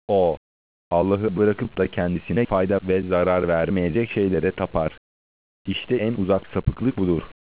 O, Allah'ı bırakıp da kendisine fayda ve zarar vermeyecek şeylere tapar. İşte en uzak sapıklık budur.